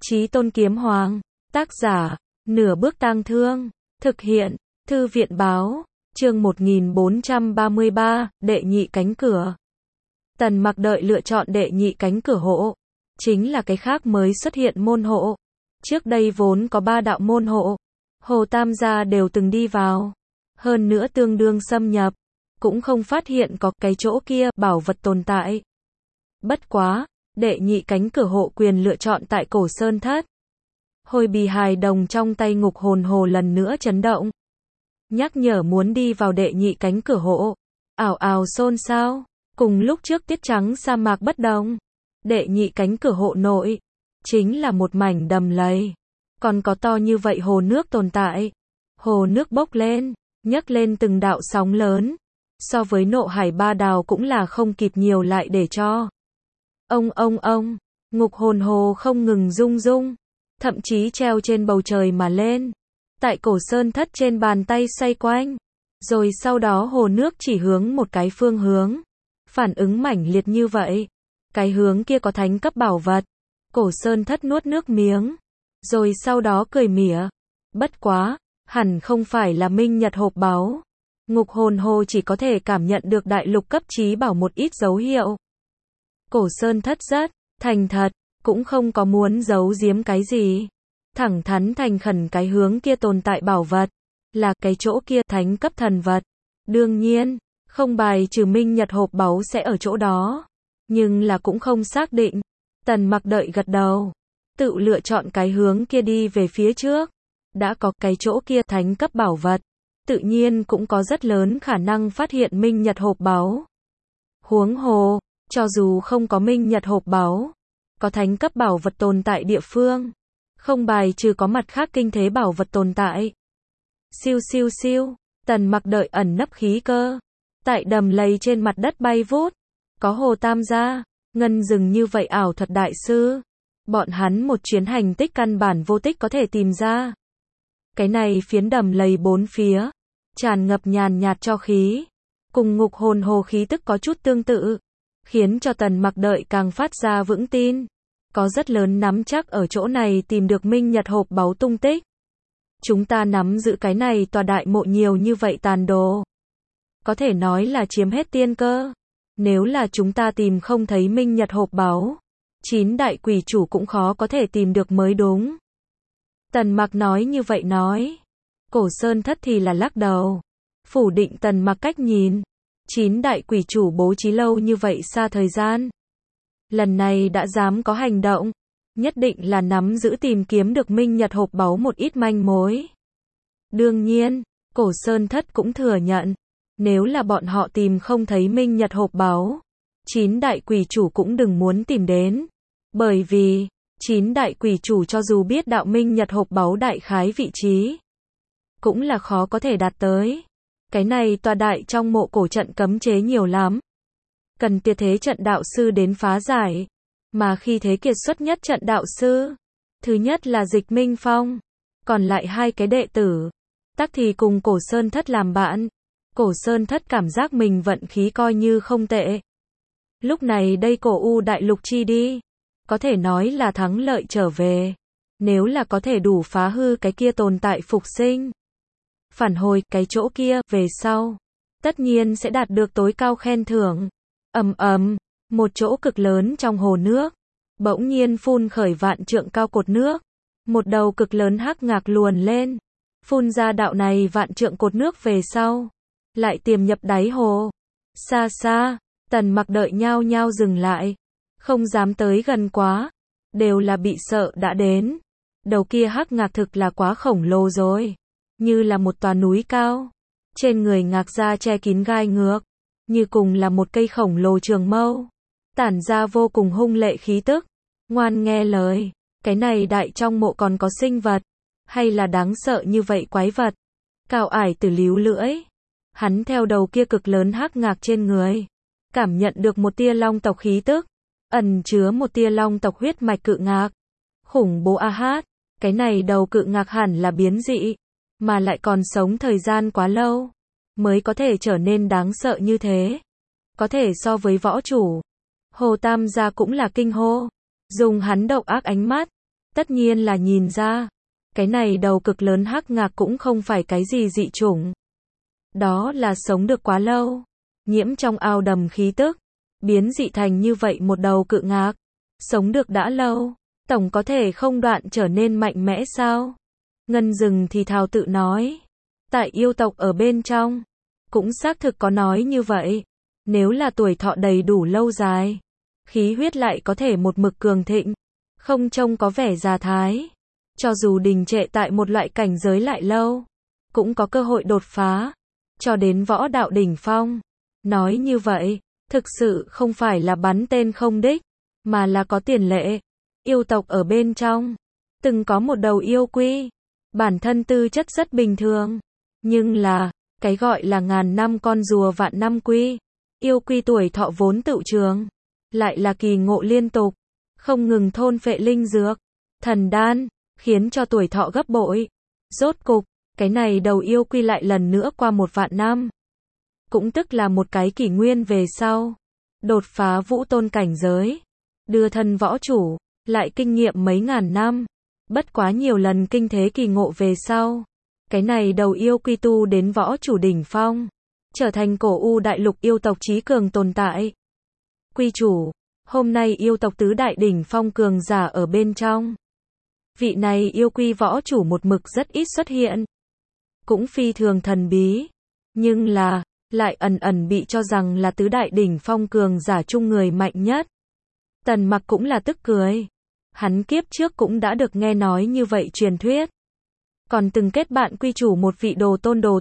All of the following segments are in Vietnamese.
Chí Tôn Kiếm Hoàng. Tác giả, Nửa Bước Tang Thương. Thực hiện, Thư viện báo. Chương 1433, đệ nhị cánh cửa. Tần Mặc đợi lựa chọn đệ nhị cánh cửa hộ. Chính là cái khác mới xuất hiện môn hộ. Trước đây vốn có 3 đạo môn hộ. Hồ Tam gia đều từng đi vào. Hơn nữa tương đương xâm nhập. Cũng không phát hiện có cái chỗ kia bảo vật tồn tại. Bất quá, đệ nhị cánh cửa hộ quyền lựa chọn tại Cổ Sơn Thất. Hồi bì hài đồng trong tay Ngục Hồn Hồ lần nữa chấn động. Nhắc nhở muốn đi vào đệ nhị cánh cửa hộ. Ảo ảo xôn xao. Cùng lúc trước tiết trắng sa mạc bất đồng. Đệ nhị cánh cửa hộ nội. Chính là một mảnh đầm lầy. Còn có to như vậy hồ nước tồn tại. Hồ nước bốc lên, nhấc lên từng đạo sóng lớn. So với Nộ Hải Ba Đào cũng là không kịp nhiều lại để cho. Ông, Ngục Hồn Hồ không ngừng rung rung. Thậm chí treo trên bầu trời mà lên. Tại Cổ Sơn Thất trên bàn tay xoay quanh. Rồi sau đó hồ nước chỉ hướng một cái phương hướng. Phản ứng mãnh liệt như vậy. Cái hướng kia có thánh cấp bảo vật. Cổ Sơn Thất nuốt nước miếng. Rồi sau đó cười mỉa. Bất quá, hẳn không phải là Minh Nhật hộp báu. Ngục Hồn Hồ chỉ có thể cảm nhận được đại lục cấp trí bảo một ít dấu hiệu. Cổ Sơn Thất rất thành thật, cũng không có muốn giấu giếm cái gì. Thẳng thắn thành khẩn cái hướng kia tồn tại bảo vật. Là cái chỗ kia thánh cấp thần vật. Đương nhiên, không bài trừ Minh Nhật hộp báu sẽ ở chỗ đó. Nhưng là cũng không xác định. Tần Mặc đợi gật đầu. Tự lựa chọn cái hướng kia đi về phía trước. Đã có cái chỗ kia thánh cấp bảo vật. Tự nhiên cũng có rất lớn khả năng phát hiện Minh Nhật hộp báu. Huống hồ, cho dù không có Minh Nhật hộp báu, có thánh cấp bảo vật tồn tại địa phương. Không bài trừ có mặt khác kinh thế bảo vật tồn tại. Siêu siêu siêu, Tần Mặc đợi ẩn nấp khí cơ. Tại đầm lầy trên mặt đất bay vút. Có Hồ Tam gia, Ngân Dừng như vậy ảo thuật đại sư. Bọn hắn một chuyến hành tích căn bản vô tích có thể tìm ra. Cái này phiến đầm lầy bốn phía, tràn ngập nhàn nhạt cho khí. Cùng Ngục Hồn Hồ khí tức có chút tương tự. Khiến cho Tần Mặc đợi càng phát ra vững tin. Có rất lớn nắm chắc ở chỗ này tìm được Minh Nhật hộp báu tung tích. Chúng ta nắm giữ cái này tòa đại mộ nhiều như vậy tàn đồ. Có thể nói là chiếm hết tiên cơ. Nếu là chúng ta tìm không thấy Minh Nhật hộp báu, 9 đại quỷ chủ cũng khó có thể tìm được mới đúng. Tần Mặc nói như vậy nói. Cổ Sơn Thất thì là lắc đầu. Phủ định Tần Mặc cách nhìn. 9 đại quỷ chủ bố trí lâu như vậy xa thời gian. Lần này đã dám có hành động. Nhất định là nắm giữ tìm kiếm được Minh Nhật hộp báu một ít manh mối. Đương nhiên, Cổ Sơn Thất cũng thừa nhận. Nếu là bọn họ tìm không thấy Minh Nhật hộp báu, 9 đại quỷ chủ cũng đừng muốn tìm đến. Bởi vì, 9 đại quỷ chủ cho dù biết đạo Minh Nhật hộp báu đại khái vị trí, cũng là khó có thể đạt tới. Cái này tòa đại trong mộ cổ trận cấm chế nhiều lắm. Cần tuyệt thế trận đạo sư đến phá giải. Mà khi thế kiệt xuất nhất trận đạo sư, thứ nhất là Dịch Minh Phong, còn lại 2 cái đệ tử, tắc thì cùng Cổ Sơn Thất làm bạn. Cổ Sơn Thất cảm giác mình vận khí coi như không tệ. Lúc này đây Cổ U đại lục chi đi, có thể nói là thắng lợi trở về. Nếu là có thể đủ phá hư cái kia tồn tại phục sinh, phản hồi cái chỗ kia về sau, tất nhiên sẽ đạt được tối cao khen thưởng. Một chỗ cực lớn trong hồ nước, bỗng nhiên phun khởi vạn trượng cao cột nước. Một đầu cực lớn hắc ngạc luồn lên, phun ra đạo này vạn trượng cột nước về sau, lại tiềm nhập đáy hồ. Xa xa, Tần Mặc đợi nhao nhao dừng lại, không dám tới gần quá, đều là bị sợ đã đến. Đầu kia hắc ngạc thực là quá khổng lồ rồi, như là một tòa núi cao, trên người ngạc da che kín gai ngược, như cùng là một cây khổng lồ trường mâu, tản ra vô cùng hung lệ khí tức. Ngoan nghe lời, cái này đại trong mộ còn có sinh vật, hay là đáng sợ như vậy quái vật. Cao Ải Tử líu lưỡi, hắn theo đầu kia cực lớn hắc ngạc trên người, cảm nhận được một tia long tộc khí tức, ẩn chứa một tia long tộc huyết mạch cự ngạc. Khủng bố a hát, cái này đầu cự ngạc hẳn là biến dị, mà lại còn sống thời gian quá lâu, mới có thể trở nên đáng sợ như thế. Có thể so với võ chủ. Hồ Tam gia cũng là kinh hô, dùng hắn độc ác ánh mắt, tất nhiên là nhìn ra, cái này đầu cực lớn hắc ngạc cũng không phải cái gì dị chủng. Đó là sống được quá lâu, nhiễm trong ao đầm khí tức, biến dị thành như vậy một đầu cự ngạc. Sống được đã lâu, tổng có thể không đoạn trở nên mạnh mẽ sao? Ngân Dừng thì thào tự nói. Tại yêu tộc ở bên trong, cũng xác thực có nói như vậy. Nếu là tuổi thọ đầy đủ lâu dài, khí huyết lại có thể một mực cường thịnh, không trông có vẻ già thái. Cho dù đình trệ tại một loại cảnh giới lại lâu, cũng có cơ hội đột phá, cho đến võ đạo đỉnh phong. Nói như vậy, thực sự không phải là bắn tên không đích, mà là có tiền lệ. Yêu tộc ở bên trong, từng có một đầu yêu quy, bản thân tư chất rất bình thường, nhưng là, cái gọi là ngàn năm con rùa vạn năm quy, yêu quy tuổi thọ vốn tựu trường, lại là kỳ ngộ liên tục, không ngừng thôn phệ linh dược, thần đan, khiến cho tuổi thọ gấp bội. Rốt cục, cái này đầu yêu quy lại lần nữa qua 1.000 năm. Cũng tức là một cái kỷ nguyên về sau, đột phá vũ tôn cảnh giới, đưa thân võ chủ, lại kinh nghiệm mấy ngàn năm, bất quá nhiều lần kinh thế kỳ ngộ về sau. Cái này đầu yêu quy tu đến võ chủ đỉnh phong, trở thành cổ u đại lục yêu tộc chí cường tồn tại. Quy chủ, hôm nay yêu tộc tứ đại đỉnh phong cường giả ở bên trong. Vị này yêu quy võ chủ một mực rất ít xuất hiện, cũng phi thường thần bí, nhưng là, lại ẩn ẩn bị cho rằng là tứ đại đỉnh phong cường giả chung người mạnh nhất. Tần Mặc cũng là tức cười. Hắn kiếp trước cũng đã được nghe nói như vậy truyền thuyết. Còn từng kết bạn quy chủ một vị đồ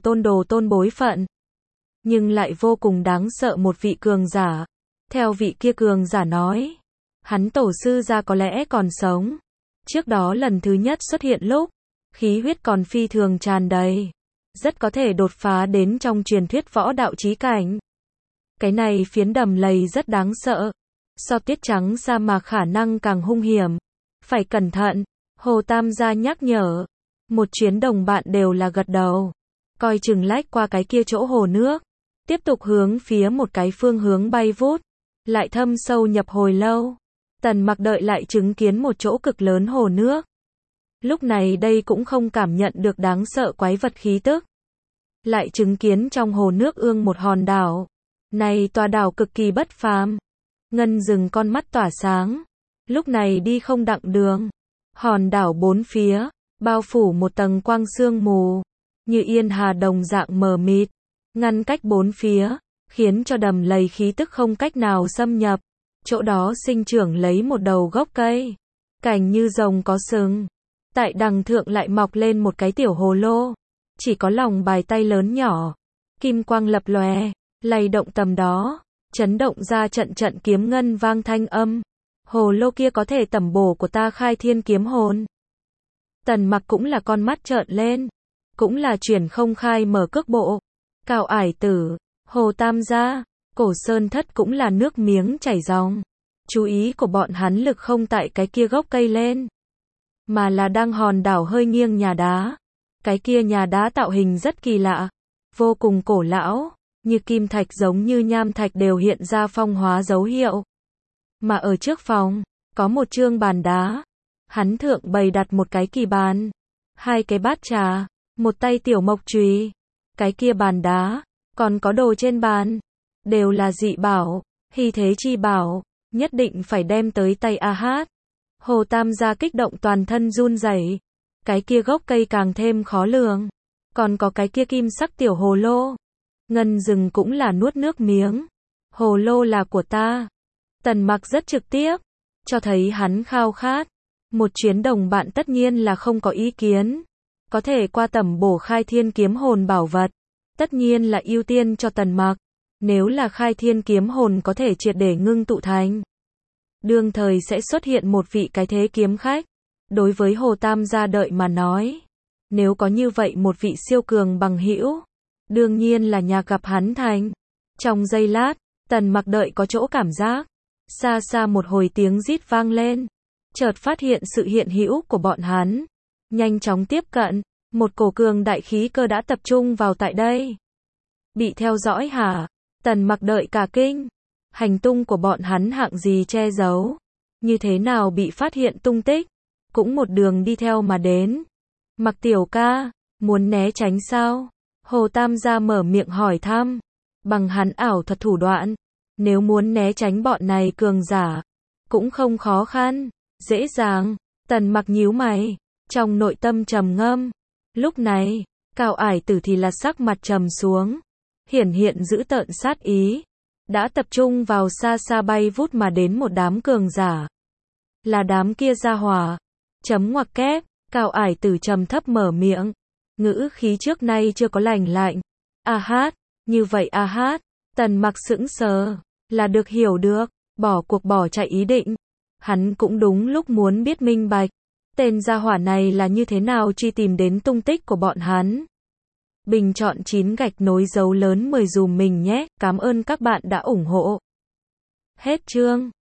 tôn bối phận. Nhưng lại vô cùng đáng sợ một vị cường giả. Theo vị kia cường giả nói, hắn tổ sư gia có lẽ còn sống. Trước đó lần thứ nhất xuất hiện lúc, khí huyết còn phi thường tràn đầy, rất có thể đột phá đến trong truyền thuyết võ đạo chí cảnh. Cái này phiến đầm lầy rất đáng sợ. So tuyết trắng sa mạc khả năng càng hung hiểm. Phải cẩn thận, Hồ Tam gia nhắc nhở. Một chuyến đồng bạn đều là gật đầu. Coi chừng lách qua cái kia chỗ hồ nước. Tiếp tục hướng phía một cái phương hướng bay vút. Lại thâm sâu nhập hồi lâu. Tần Mặc đợi lại chứng kiến một chỗ cực lớn hồ nước. Lúc này đây cũng không cảm nhận được đáng sợ quái vật khí tức. Lại chứng kiến trong hồ nước ương một hòn đảo. Này tòa đảo cực kỳ bất phàm. Ngân Dừng con mắt tỏa sáng. Lúc này đi không đặng đường. Hòn đảo bốn phía, bao phủ một tầng quang sương mù. Như yên hà đồng dạng mờ mịt. Ngăn cách bốn phía, khiến cho đầm lầy khí tức không cách nào xâm nhập. Chỗ đó sinh trưởng lấy một đầu gốc cây. Cành như rồng có sừng. Tại đằng thượng lại mọc lên một cái tiểu hồ lô. Chỉ có lòng bài tay lớn nhỏ. Kim quang lập lòe, lay động tầm đó. Chấn động ra trận trận kiếm ngân vang thanh âm. Hồ lô kia có thể tẩm bổ của ta khai thiên kiếm hồn. Tần Mặc cũng là con mắt trợn lên. Cũng là chuyển không khai mở cước bộ. Cao Ải Tử, Hồ Tam gia, Cổ Sơn Thất cũng là nước miếng chảy ròng. Chú ý của bọn hắn lực không tại cái kia gốc cây lên, mà là đang hòn đảo hơi nghiêng nhà đá. Cái kia nhà đá tạo hình rất kỳ lạ, vô cùng cổ lão. Như kim thạch giống như nham thạch đều hiện ra phong hóa dấu hiệu. Mà ở trước phòng, có một chương bàn đá. Hắn thượng bày đặt một cái kỳ bàn, hai cái bát trà, một tay tiểu mộc chùy. Cái kia bàn đá, còn có đồ trên bàn, đều là dị bảo, hy thế chi bảo, nhất định phải đem tới tay A Hát. Hồ Tam gia kích động toàn thân run rẩy. Cái kia gốc cây càng thêm khó lường. Còn có cái kia kim sắc tiểu hồ lô. Ngân Dừng cũng là nuốt nước miếng. Hồ lô là của ta. Tần Mặc rất trực tiếp, cho thấy hắn khao khát. Một chuyến đồng bạn tất nhiên là không có ý kiến. Có thể qua tẩm bổ khai thiên kiếm hồn bảo vật. Tất nhiên là ưu tiên cho Tần Mặc. Nếu là khai thiên kiếm hồn có thể triệt để ngưng tụ thành, đương thời sẽ xuất hiện một vị cái thế kiếm khách. Đối với Hồ Tam gia đợi mà nói, nếu có như vậy một vị siêu cường bằng hữu, đương nhiên là nhà gặp hắn thành. Trong giây lát, Tần Mặc đợi có chỗ cảm giác, xa xa một hồi tiếng rít vang lên, chợt phát hiện sự hiện hữu của bọn hắn, nhanh chóng tiếp cận, một cổ cường đại khí cơ đã tập trung vào tại đây. Bị theo dõi hả? Tần Mặc đợi cả kinh, hành tung của bọn hắn hạng gì che giấu, như thế nào bị phát hiện tung tích, cũng một đường đi theo mà đến. Mặc tiểu ca, muốn né tránh sao? Hồ Tam gia mở miệng hỏi thăm. Bằng hắn ảo thuật thủ đoạn, nếu muốn né tránh bọn này cường giả, cũng không khó khăn, dễ dàng. Tần Mặc nhíu mày, trong nội tâm trầm ngâm. Lúc này, Cao Ải Tử thì là sắc mặt trầm xuống, hiển hiện dữ tợn sát ý, đã tập trung vào xa xa bay vút mà đến một đám cường giả. Là đám kia gia hỏa. Chấm ngoặc kép, Cao Ải Tử trầm thấp mở miệng, ngữ khí trước nay chưa có lành lạnh. A hát, như vậy a hát. Tần Mặc sững sờ, là được hiểu được, bỏ cuộc bỏ chạy ý định. Hắn cũng đúng lúc muốn biết minh bạch, tên gia hỏa này là như thế nào truy tìm đến tung tích của bọn hắn. Bình chọn 9 gạch nối dấu lớn 10 dùm mình nhé, cảm ơn các bạn đã ủng hộ. Hết chương.